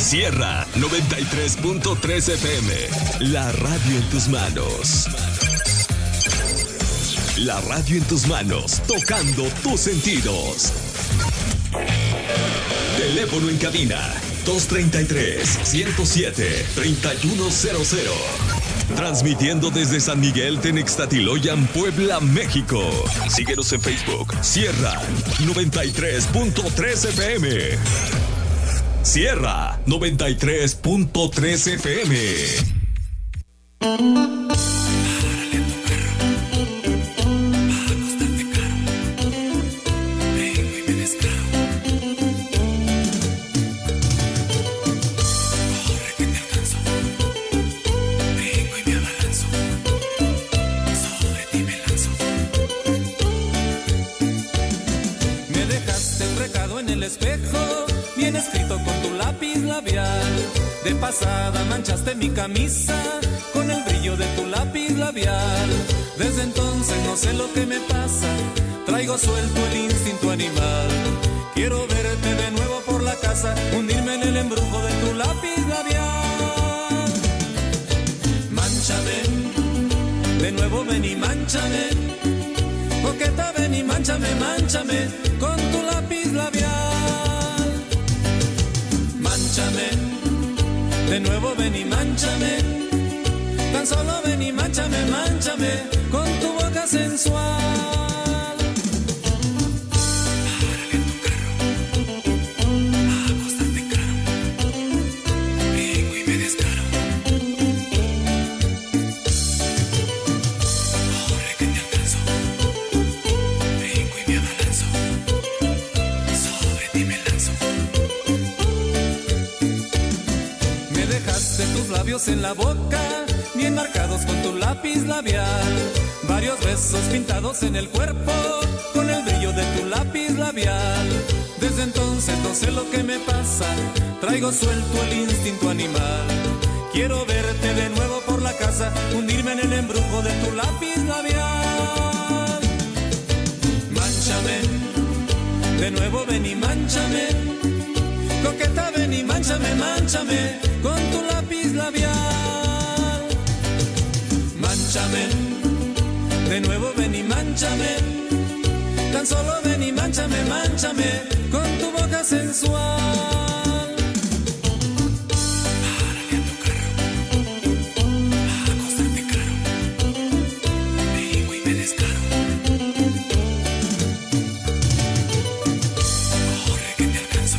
Sierra 93.3 FM, la radio en tus manos. La radio en tus manos, tocando tus sentidos. Teléfono en cabina 233-107-3100. Transmitiendo desde San Miguel Tenextatiloyan, Puebla, México. Síguenos en Facebook, Sierra 93.3 FM. Sierra 93.3 FM. De pasada manchaste mi camisa con el brillo de tu lápiz labial. Desde entonces no sé lo que me pasa, traigo suelto el instinto animal. Quiero verte de nuevo por la casa, hundirme en el embrujo de tu lápiz labial. Mánchame, de nuevo ven y mánchame. Coqueta, ven y mánchame, mánchame con tu lápiz labial. Mánchame, de nuevo ven y mánchame, tan solo ven y mánchame, mánchame con tu boca sensual. Párale tu carro, a acostarte claro, vengo y me descaro. Corre que te alcanzo, vengo y me abalanzo, sobre ti me lanzo. Dejaste tus labios en la boca, bien marcados con tu lápiz labial. Varios besos pintados en el cuerpo, con el brillo de tu lápiz labial. Desde entonces no sé lo que me pasa, traigo suelto el instinto animal. Quiero verte de nuevo por la casa, hundirme en el embrujo de tu lápiz labial. Mánchame, de nuevo ven y mánchame. Coqueta, ven y mánchame, mánchame con tu lápiz labial. Mánchame, de nuevo ven y mánchame. Tan solo ven y mánchame, mánchame con tu boca sensual. Párale a tu carro, a acostarte claro, vengo y me descaro. Corre que te alcanzo,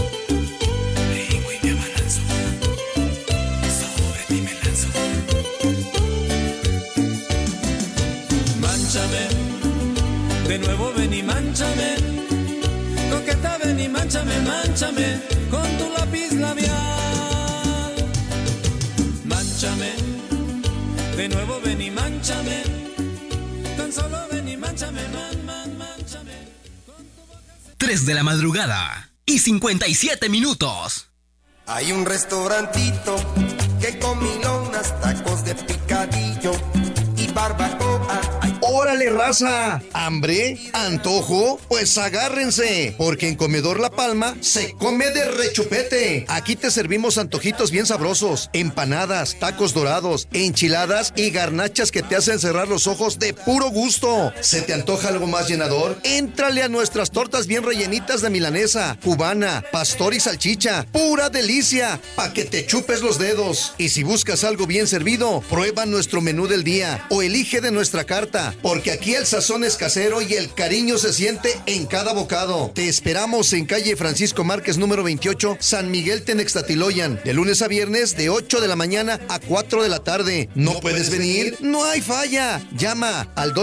de nuevo ven y mánchame. Coqueta, ven y mánchame, mánchame con tu lápiz labial. Mánchame, de nuevo ven y mánchame. Tan solo ven y mánchame, mánchame con tu boca. 3 de la madrugada y 57 minutos. Hay un restaurantito que con milonas, tacos de picadillo y barbacoa. ¡Órale, raza! ¿Hambre? ¿Antojo? Pues agárrense, porque en Comedor La Palma se come de rechupete. Aquí te servimos antojitos bien sabrosos, empanadas, tacos dorados, enchiladas y garnachas que te hacen cerrar los ojos de puro gusto. ¿Se te antoja algo más llenador? Éntrale a nuestras tortas bien rellenitas de milanesa, cubana, pastor y salchicha. ¡Pura delicia! Pa' que te chupes los dedos. Y si buscas algo bien servido, prueba nuestro menú del día o elige de nuestra carta, porque aquí el sazón es casero y el cariño se siente en cada bocado. Te esperamos en calle Francisco Márquez número 28, San Miguel Tenextatiloyan, de lunes a viernes de 8 de la mañana a 4 de la tarde. ¿No puedes venir? No hay falla. Llama al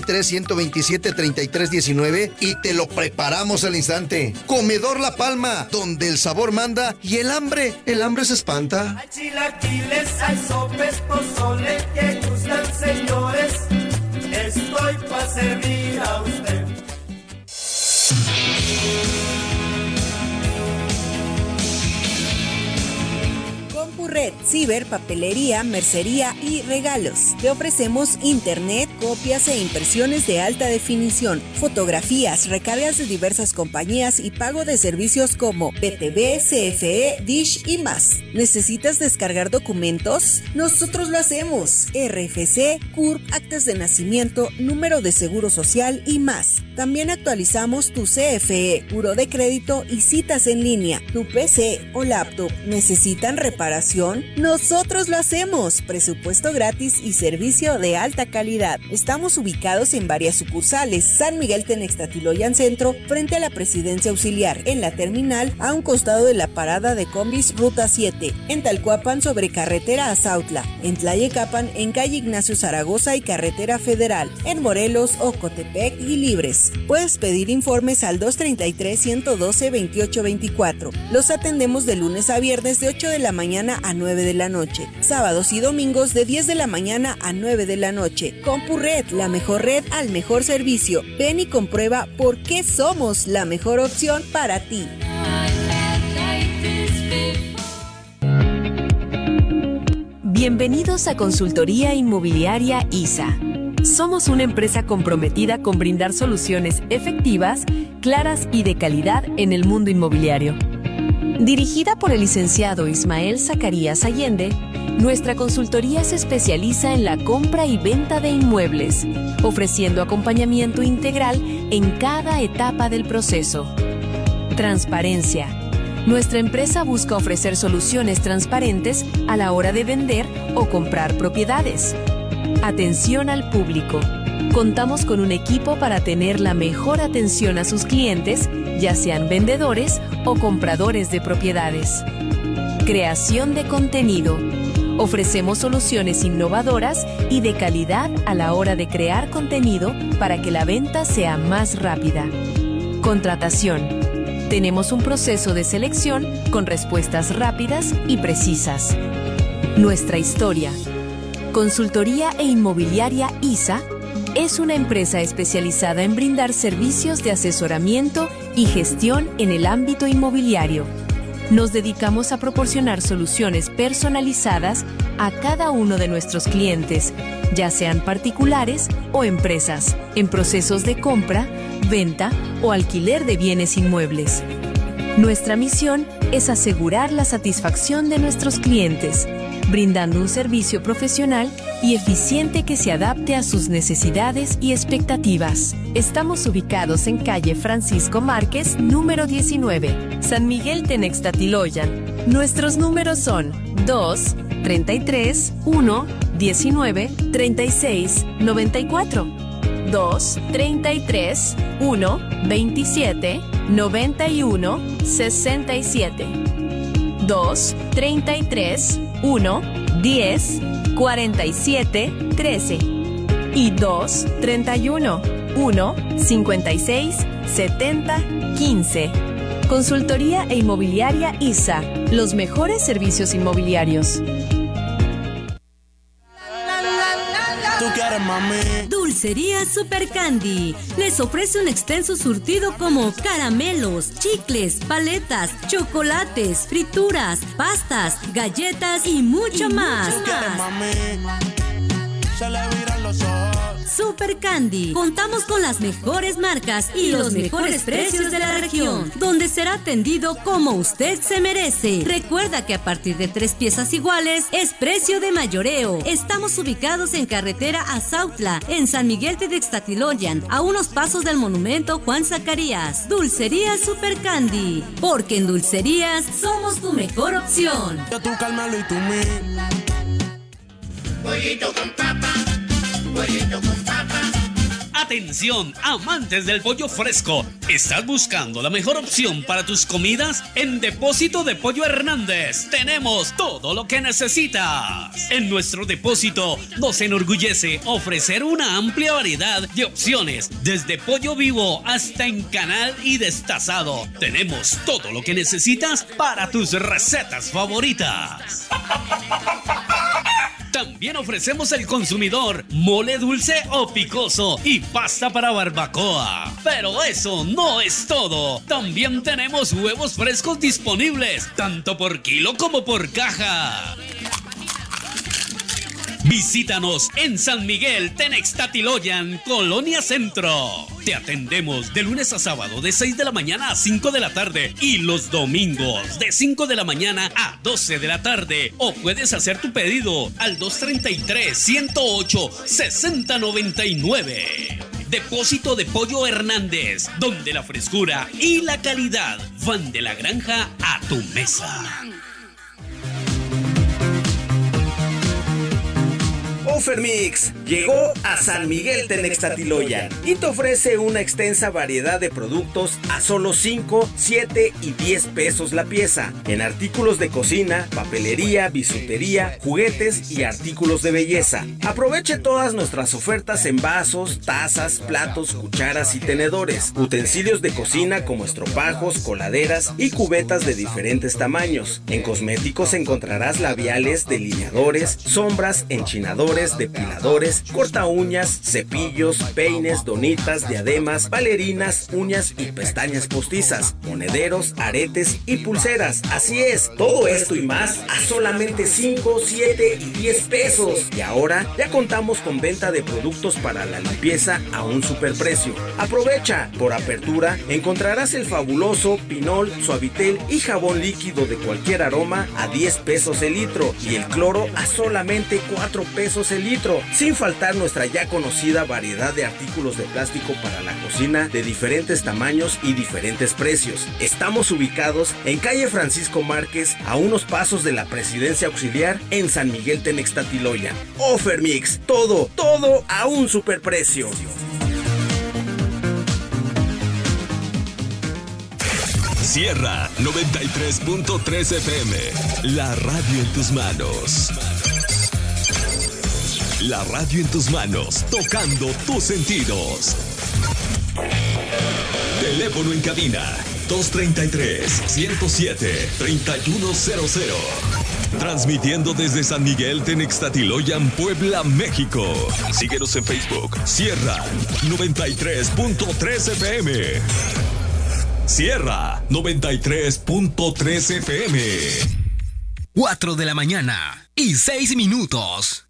233-127-3319 y te lo preparamos al instante. Comedor La Palma, donde el sabor manda y el hambre se espanta. Hay chilaquiles, hay sopes, pozole que gustan, señores. Estoy para servir a usted. Compurred, ciber, papelería, mercería y regalos. Te ofrecemos internet, copias e impresiones de alta definición, fotografías, recargas de diversas compañías y pago de servicios como PTV, CFE, Dish y más. ¿Necesitas descargar documentos? Nosotros lo hacemos. RFC, CURP, actas de nacimiento, número de seguro social y más. También actualizamos tu CFE, buro de crédito y citas en línea. ¿Tu PC o laptop necesitan reparación? Nosotros lo hacemos. Presupuesto gratis y servicio de alta calidad. Estamos ubicados en varias sucursales. San Miguel Tenextatiloyan Centro, frente a la Presidencia Auxiliar. En la terminal, a un costado de la parada de combis Ruta 7. En Talcuapan, sobre carretera a Zautla. En Tlayecapan, en calle Ignacio Zaragoza y carretera federal. En Morelos, Ocotepec y Libres. Puedes pedir informes al 233-112-2824. Los atendemos de lunes a viernes de 8 de la mañana a 9 de la noche. Sábados y domingos de 10 de la mañana a 9 de la noche. Compurred, la mejor red al mejor servicio. Ven y comprueba por qué somos la mejor opción para ti. Bienvenidos a Consultoría Inmobiliaria ISA. Somos una empresa comprometida con brindar soluciones efectivas, claras y de calidad en el mundo inmobiliario. Dirigida por el licenciado Ismael Zacarías Allende, nuestra consultoría se especializa en la compra y venta de inmuebles, ofreciendo acompañamiento integral en cada etapa del proceso. Transparencia. Nuestra empresa busca ofrecer soluciones transparentes a la hora de vender o comprar propiedades. Atención al público. Contamos con un equipo para tener la mejor atención a sus clientes, ya sean vendedores o compradores de propiedades. Creación de contenido. Ofrecemos soluciones innovadoras y de calidad a la hora de crear contenido para que la venta sea más rápida. Contratación. Tenemos un proceso de selección con respuestas rápidas y precisas. Nuestra historia. Consultoría e Inmobiliaria ISA es una empresa especializada en brindar servicios de asesoramiento y gestión en el ámbito inmobiliario. Nos dedicamos a proporcionar soluciones personalizadas a cada uno de nuestros clientes, ya sean particulares o empresas, en procesos de compra, venta o alquiler de bienes inmuebles. Nuestra misión es asegurar la satisfacción de nuestros clientes, brindando un servicio profesional y eficiente que se adapte a sus necesidades y expectativas. Estamos ubicados en calle Francisco Márquez, número 19, San Miguel Tenextatiloyan. Nuestros números son 2 33 1 19 36 94, 2 33 1 27 91 67, 2 33 1 10 47 13 y 2 31 1 56 70 15. Consultoría e Inmobiliaria ISA, los mejores servicios inmobiliarios. Dulcería Super Candy les ofrece un extenso surtido como caramelos, chicles, paletas, chocolates, frituras, pastas, galletas y mucho más. Super Candy. Contamos con las mejores marcas y los mejores precios de la región, donde será atendido como usted se merece. Recuerda que a partir de 3 piezas iguales es precio de mayoreo. Estamos ubicados en carretera a Zautla, en San Miguel Tenextatiloyan, a unos pasos del monumento Juan Zacarías. Dulcería Super Candy, porque en dulcerías somos tu mejor opción. Pollito con papa, pollito con papa. Atención, amantes del pollo fresco. ¿Estás buscando la mejor opción para tus comidas? En Depósito de Pollo Hernández tenemos todo lo que necesitas. En nuestro depósito nos enorgullece ofrecer una amplia variedad de opciones, desde pollo vivo hasta en canal y destazado. Tenemos todo lo que necesitas para tus recetas favoritas. También ofrecemos al consumidor mole dulce o picoso y pasta para barbacoa. Pero eso no es todo. También tenemos huevos frescos disponibles, tanto por kilo como por caja. Visítanos en San Miguel, Tenextatiloyan, Colonia Centro. Te atendemos de lunes a sábado de 6 de la mañana a 5 de la tarde y los domingos de 5 de la mañana a 12 de la tarde. O puedes hacer tu pedido al 233-108-6099. Depósito de Pollo Hernández, donde la frescura y la calidad van de la granja a tu mesa. Offermix llegó a San Miguel Tenextatiloyan y te ofrece una extensa variedad de productos a solo 5, 7 y 10 pesos la pieza, en artículos de cocina, papelería, bisutería, juguetes y artículos de belleza. Aproveche todas nuestras ofertas en vasos, tazas, platos, cucharas y tenedores, utensilios de cocina como estropajos, coladeras y cubetas de diferentes tamaños. En cosméticos encontrarás labiales, delineadores, sombras, enchinadores, depiladores, corta uñas, cepillos, peines, donitas, diademas, bailarinas, uñas y pestañas postizas, monederos, aretes y pulseras. Así es, todo esto y más a solamente 5, 7 y 10 pesos. Y ahora ya contamos con venta de productos para la limpieza a un superprecio. Aprovecha, por apertura encontrarás el fabuloso Pinol, Suavitel y jabón líquido de cualquier aroma a 10 pesos el litro y el cloro a solamente 4 pesos el litro, sin faltar nuestra ya conocida variedad de artículos de plástico para la cocina de diferentes tamaños y diferentes precios. Estamos ubicados en calle Francisco Márquez, a unos pasos de la Presidencia Auxiliar en San Miguel Tenextatiloyan. Offermix, todo a un superprecio. Sierra 93.3 FM, la radio en tus manos. La radio en tus manos, tocando tus sentidos. Teléfono en cabina, 233-107-3100. Transmitiendo desde San Miguel Tenextatiloyan, Puebla, México. Síguenos en Facebook, Sierra 93.3 FM. Sierra 93.3 FM. 4 de la mañana y 6 minutos.